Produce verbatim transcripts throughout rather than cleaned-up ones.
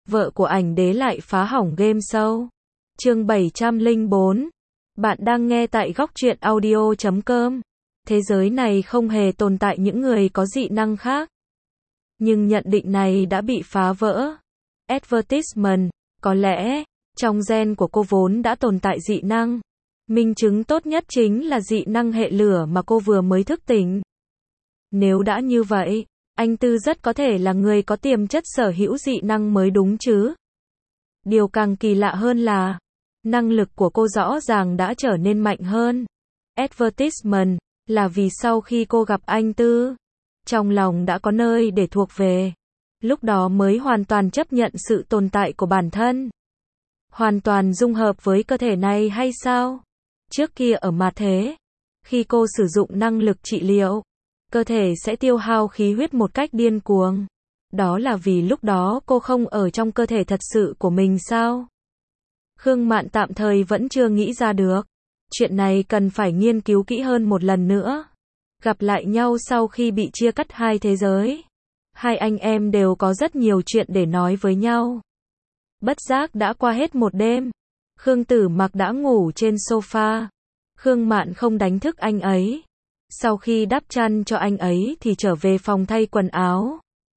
vợ của ảnh đế lại phá hỏng game show. Chương bảy trăm lẻ bốn. Bạn đang nghe tại góc truyện audio chấm com. Thế giới này không hề tồn tại những người có dị năng khác. Nhưng nhận định này đã bị phá vỡ. Advertisement, có lẽ, trong gen của cô vốn đã tồn tại dị năng. Minh chứng tốt nhất chính là dị năng hệ lửa mà cô vừa mới thức tỉnh. Nếu đã như vậy, anh Tư rất có thể là người có tiềm chất sở hữu dị năng mới đúng chứ. Điều càng kỳ lạ hơn là, năng lực của cô rõ ràng đã trở nên mạnh hơn. Advertisement, là vì sau khi cô gặp anh Tư, trong lòng đã có nơi để thuộc về. Lúc đó mới hoàn toàn chấp nhận sự tồn tại của bản thân. Hoàn toàn dung hợp với cơ thể này hay sao? Trước kia ở mặt thế, khi cô sử dụng năng lực trị liệu, cơ thể sẽ tiêu hao khí huyết một cách điên cuồng. Đó là vì lúc đó cô không ở trong cơ thể thật sự của mình sao? Khương Mạn tạm thời vẫn chưa nghĩ ra được. Chuyện này cần phải nghiên cứu kỹ hơn một lần nữa. Gặp lại nhau sau khi bị chia cắt hai thế giới. Hai anh em đều có rất nhiều chuyện để nói với nhau. Bất giác đã qua hết một đêm. Khương Tử Mặc đã ngủ trên sofa. Khương Mạn không đánh thức anh ấy. Sau khi đắp chăn cho anh ấy thì trở về phòng thay quần áo.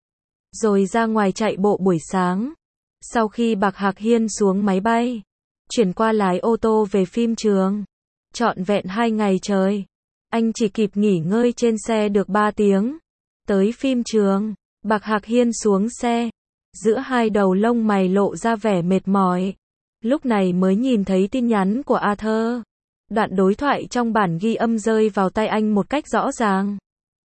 Rồi ra ngoài chạy bộ buổi sáng. Sau khi Bạc Hạc Hiên xuống máy bay, chuyển qua lái ô tô về phim trường. Trọn vẹn hai ngày trời. Anh chỉ kịp nghỉ ngơi trên xe được ba tiếng. Tới phim trường, Bạc Hạc Hiên xuống xe. Giữa hai đầu lông mày lộ ra vẻ mệt mỏi. Lúc này mới nhìn thấy tin nhắn của Arthur. Đoạn đối thoại trong bản ghi âm rơi vào tay anh một cách rõ ràng.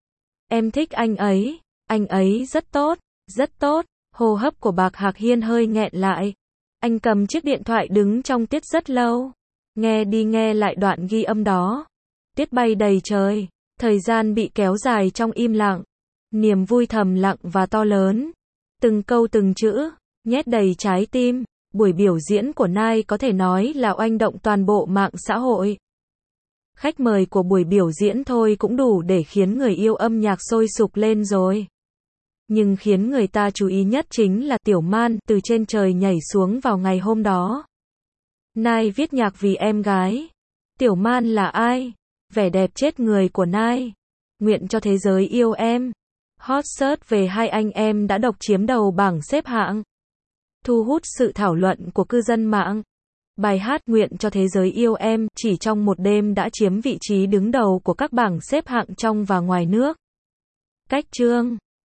Em thích anh ấy. Anh ấy rất tốt, rất tốt. Hô hấp của Bạc Hạc Hiên hơi nghẹn lại. Anh cầm chiếc điện thoại đứng trong tiết rất lâu. Nghe đi nghe lại đoạn ghi âm đó. Tiết bay đầy trời. Thời gian bị kéo dài trong im lặng. Niềm vui thầm lặng và to lớn. Từng câu từng chữ, nhét đầy trái tim. Buổi biểu diễn của Nai có thể nói là oanh động toàn bộ mạng xã hội. Khách mời của buổi biểu diễn thôi cũng đủ để khiến người yêu âm nhạc sôi sục lên rồi. Nhưng khiến người ta chú ý nhất chính là Tiểu Man từ trên trời nhảy xuống vào ngày hôm đó. Nai viết nhạc vì em gái. Tiểu Man là ai? Vẻ đẹp chết người của Nai. Nguyện cho thế giới yêu em. Hot search về hai anh em đã độc chiếm đầu bảng xếp hạng. Thu hút sự thảo luận của cư dân mạng. Bài hát Nguyện cho thế giới yêu em chỉ trong một đêm đã chiếm vị trí đứng đầu của các bảng xếp hạng trong và ngoài nước. Cách chương